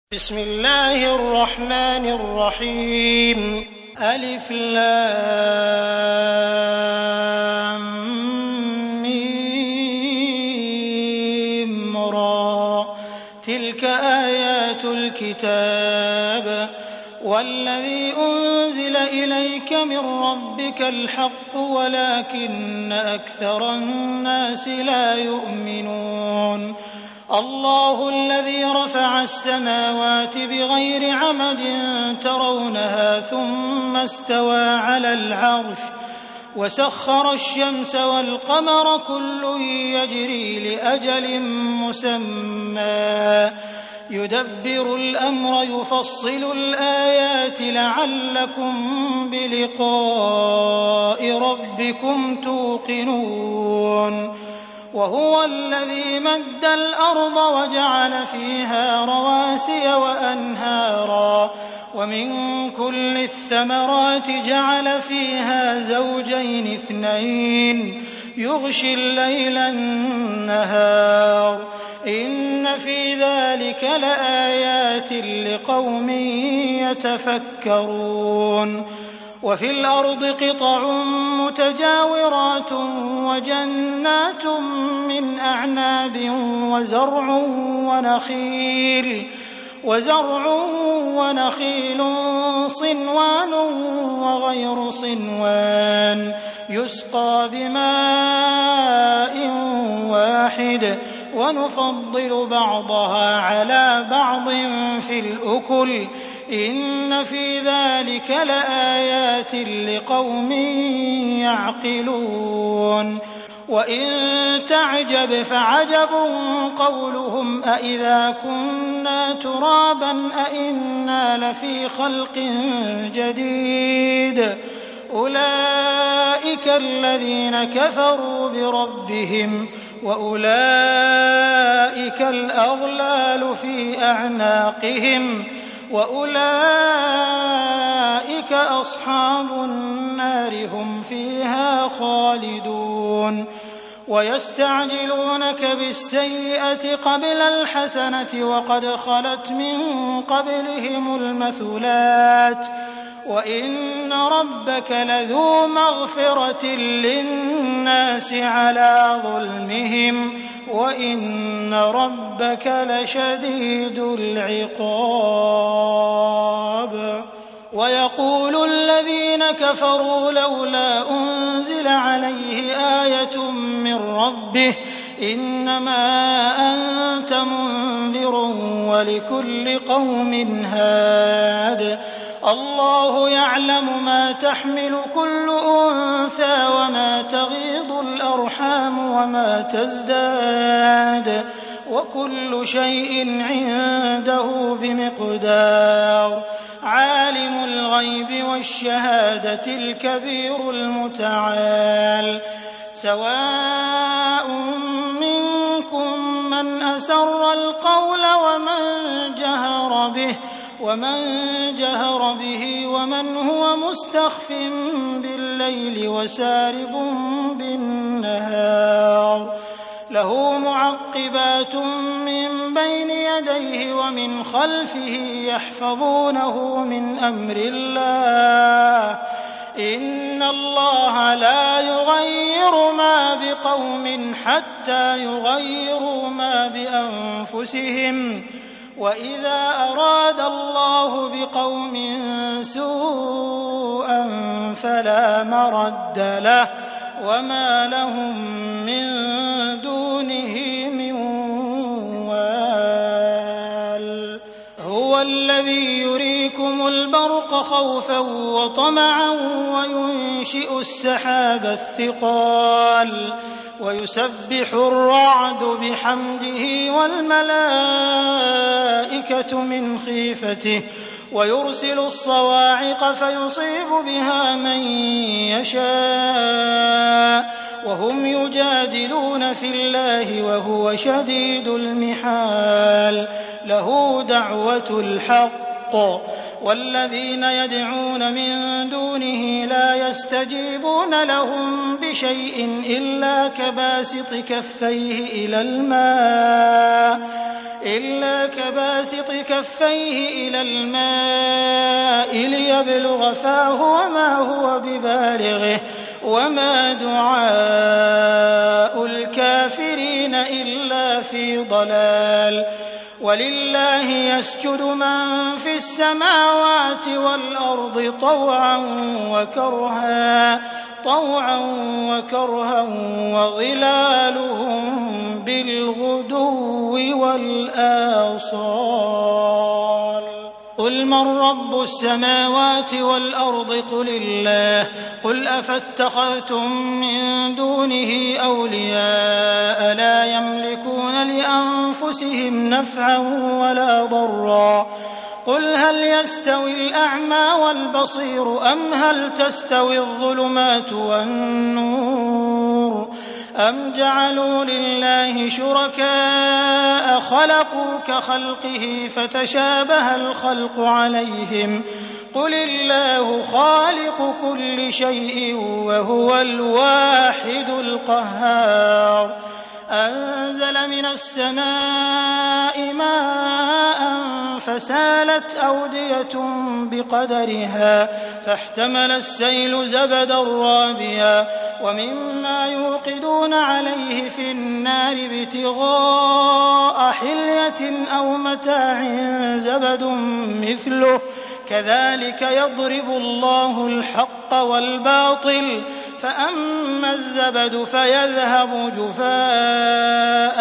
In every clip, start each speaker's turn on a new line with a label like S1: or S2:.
S1: بسم الله الرحمن الرحيم ألف لام ميم را تلك آيات الكتاب والذي أنزل إليك من ربك الحق ولكن أكثر الناس لا يؤمنون الله الذي رفع السماوات بغير عمد ترونها ثم استوى على العرش وسخر الشمس والقمر كل يجري لأجل مسمى يدبر الأمر يفصل الآيات لعلكم بلقاء ربكم توقنون وهو الذي مد الأرض وجعل فيها رواسي وأنهارا ومن كل الثمرات جعل فيها زوجين اثنين يغشي الليل النهار إن في ذلك لآيات لقوم يتفكرون وفي الأرض قطع متجاورات وجنات من أعناب وزرع ونخيل صنوان وغير صنوان يسقى بماء واحد ونفضل بعضها على بعض في الأكل إن في ذلك لآيات لقوم يعقلون وإن تعجب فعجب قولهم أإذا كنا ترابا أإنا لفي خلق جديد أولئك الذين كفروا بربهم وأولئك الأغلال في أعناقهم وأولئك أصحاب النار هم فيها خالدون ويستعجلونك بالسيئة قبل الحسنة وقد خلت من قبلهم المثلات وإن ربك لذو مغفرة للناس على ظلمهم وإن ربك لشديد العقاب ويقول الذين كفروا لولا أنزل عليه آية من ربه إنما أنت منذر ولكل قوم هاد الله يعلم ما تحمل كل أنثى وما تغيض الأرحام وما تزداد وكل شيء عنده بمقدار عالم الغيب والشهادة الكبير المتعال سواء منكم من أسر القول ومن جهر به ومن هو مستخف بالليل وسارب بالنهار له معقبات من بين يديه ومن خلفه يحفظونه من أمر الله إن الله لا يغير ما بقوم حتى يغيروا ما بأنفسهم وإذا أراد الله بقوم سوءا فلا مرد له وما لهم من دونه من وال هو الذي يريكم البرق خوفا وطمعا وينشئ السحاب الثقال ويسبح الرعد بحمده والملائكة من خيفته ويرسل الصواعق فيصيب بها من يشاء وهم يجادلون في الله وهو شديد المحال له دعوة الحق والذين يدعون من دونه لا يستجيبون لهم بشيء إلا كباسط كفيه إلى الماء إلا كباسط كفيه إلى الماء ليبلغ فاه وما هو ببالغه وما دعاء الكافرين إلا في ضلال ولله يسجد من في السماوات والأرض طوعا وكرها وظلالهم بالغدو والآصال قل من رب السماوات والأرض قل الله قل أفاتخذتم من دونه أولياء لا يملكون لأنفسهم نفعا ولا ضرا قل هل يستوي الأعمى والبصير أم هل تستوي الظلمات والنور أم جعلوا لله شركاء خلقوا كخلقه فتشابه الخلق عليهم قل الله خالق كل شيء وهو الواحد القهار أنزل من السماء ماء فسالت أودية بقدرها فاحتمل السيل زبدا رابيا ومما يوقدون عليه في النار ابتغاء حلية أو متاع زبد مثله كذلك يضرب الله الحق والباطل فأما الزبد فيذهب جفاء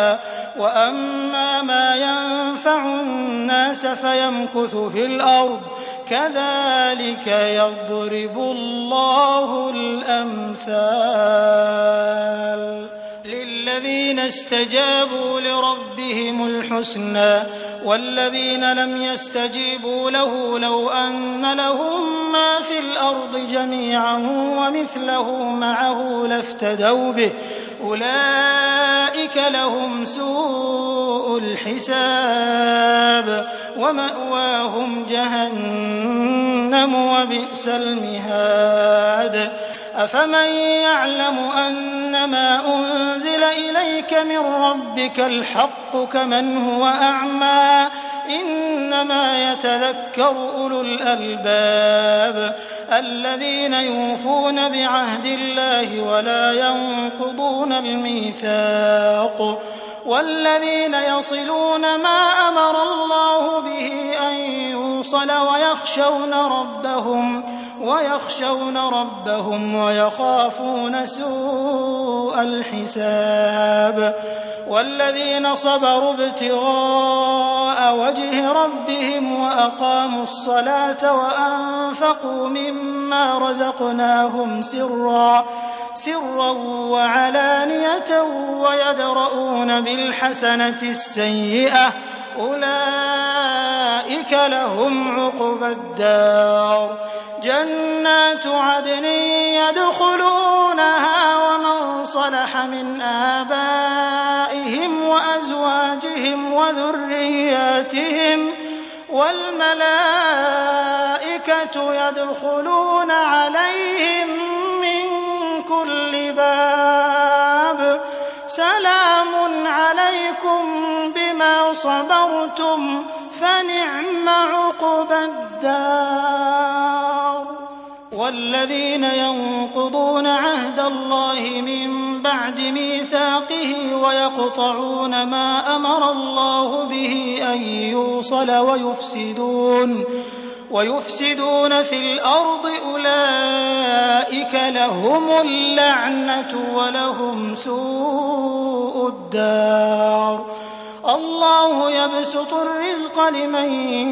S1: وأما ما ينفع الناس فيمكث في الأرض كذلك يضرب الله الأمثال للذين استجابوا لربهم الحسنى والذين لم يستجيبوا له لو أن لهم ما في الأرض جميعا ومثله معه لافتدوا به أولئك لهم سوء الحساب ومأواهم جهنم وبئس المهاد أفمن يعلم أنما أنزل إليك من ربك الحق كمن هو أعمى إنما يتذكر أولو الألباب الذين يوفون بعهد الله ولا ينقضون الميثاق والذين يصلون ما أمر الله به أن يوصل ويخشون ربهم ويخافون سوء الحساب والذين صبروا ابتغاء وجه ربهم وأقاموا الصلاة وأنفقوا مما رزقناهم سرا وعلانية ويدرؤون بالحسنة السيئة أولئك لهم عقبى الدار جنات عدن يدخلونها ومن صلح من آبائهم وأزواجهم وذرياتهم والملائكة يدخلون عليهم من كل باب سلام عليكم بما صبرتم فنعم عقبى الدار والذين ينقضون عهد الله من بعد ميثاقه ويقطعون ما أمر الله به أن يوصل ويفسدون في الأرض أولئك لهم اللعنة ولهم سوء الدار الله يبسط الرزق لمن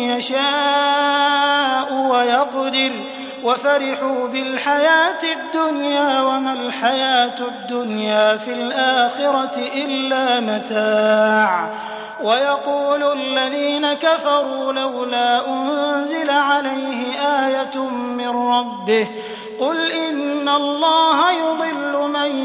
S1: يشاء ويقدر وفرحوا بالحياة الدنيا وما الحياة الدنيا في الآخرة إلا متاع ويقول الذين كفروا لولا أنزل عليه آية من ربه قل إن الله يضل من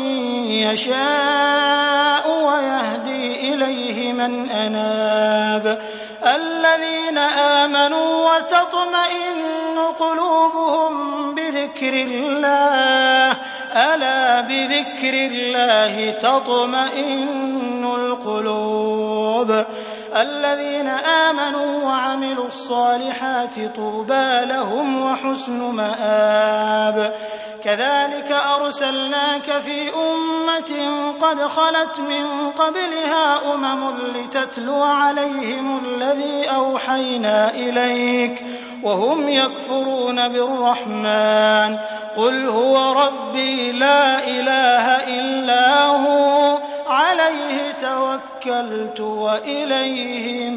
S1: يشاء ويهدي إليه من أناب الذين آمنوا وتطمئن قلوبهم بذكر الله ألا بذكر الله تطمئن القلوب الذين آمنوا وعملوا الصالحات طوبى لهم وحسن مآب. كذلك أرسلناك في أمة قد خلت من قبلها أمم لتتلو عليهم الذي أوحينا إليك وهم يكفرون بالرحمن قل هو ربي لا إله إلا هو عليه توكلت وإليه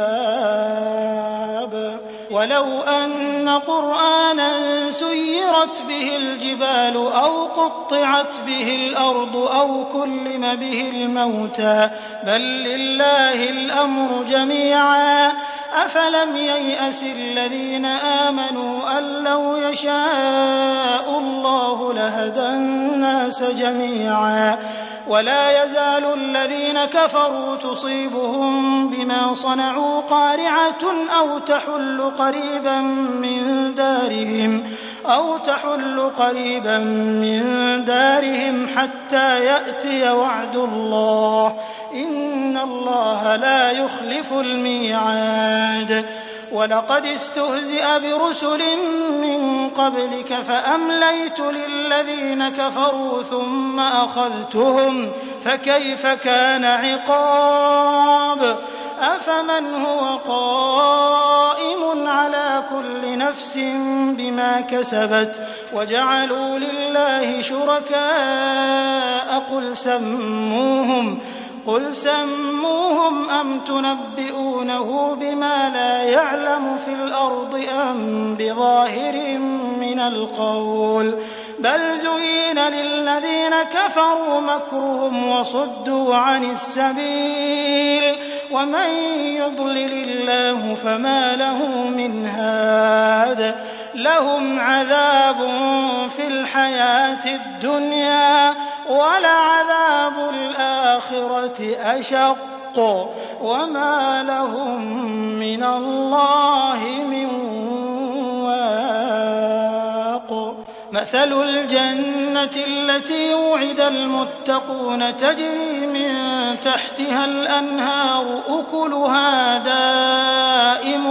S1: متاب. ولو أن قرآنا سيرت به الجبال أو قطعت به الأرض أو كلم به الموتى بل لله الأمر جميعا أفلم ييأس الذين آمنوا أن لو يشاء الله لهدى الناس جميعا ولا يزال الذين كفروا تصيبهم بما صنعوا قارعة أو تحل قريبا من دارهم حتى يأتي وعد الله إن الله لا يخلف الميعاد. ولقد استهزئ برسل من قبلك فأمليت للذين كفروا ثم أخذتهم فكيف كان عقاب. أفمن هو قائم على كل نفس بما كسبت وجعلوا لله شركاء قل سموهم أم تنبئونه بما لا يعلم في الأرض أم بظاهر من القول بل زين للذين كفروا مكرهم وصدوا عن السبيل ومن يضلل الله فما له من هاد. لهم عذاب في الحياة الدنيا ولعذاب الآخرة أشق وما لهم من الله من واق. مثل الجنة التي وعد المتقون تجري من تحتها الأنهار أكلها دائم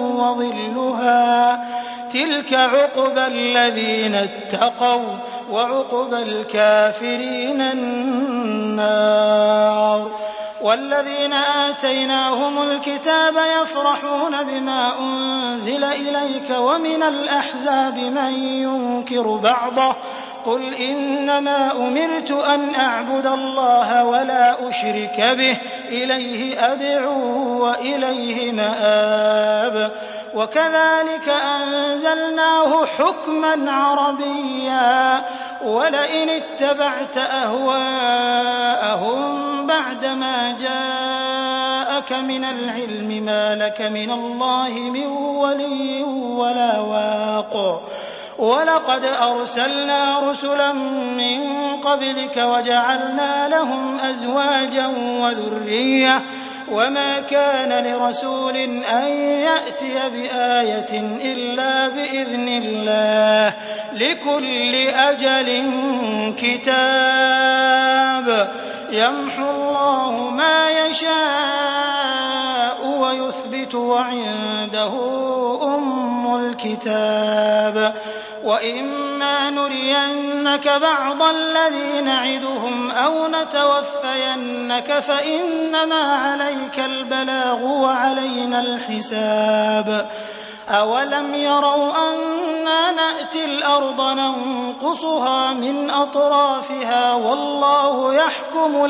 S1: وظلها تلك عقبى الذين اتقوا وعقبى الكافرين النار. والذين آتيناهم الكتاب يفرحون بما أنزل إليك ومن الأحزاب من ينكر بعضه قل إنما أمرت أن أعبد الله ولا أشرك به إليه أدعو وإليه مآب. وكذلك أنزلناه حكما عربيا ولئن اتبعت أهواءهم بعدما جاءك من العلم ما لك من الله من ولي ولا واق. ولقد أرسلنا رسلا من قبلك وجعلنا لهم أزواجا وذرية وما كان لرسول أن يأتي بآية إلا بإذن الله لكل أجل كتاب يمحو الله ما يشاء ويثبت وعنده أم الكتاب. وإما نرينك بعض الذي نعدهم أو نتوفينك فإنما عليك البلاغ وعلينا الحساب. أولم يروا أنا نأتي الأرض ننقصها من أطرافها والله يحكم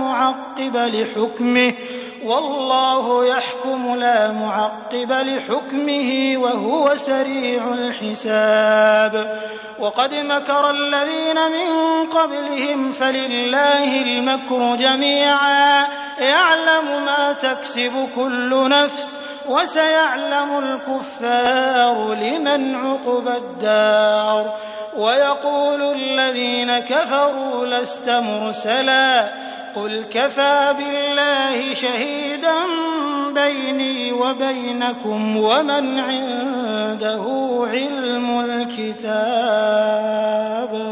S1: لا معقب لحكمه وهو سريع الحساب. وقد مكر الذين من قبلهم فلله المكر جميعا يعلم ما تكسب كل نفس وسيعلم الكفار لمن عقبى الدار. ويقول الذين كفروا لست مرسلا قل كفى بالله شهيدا بيني وبينكم ومن عنده علم الكتاب.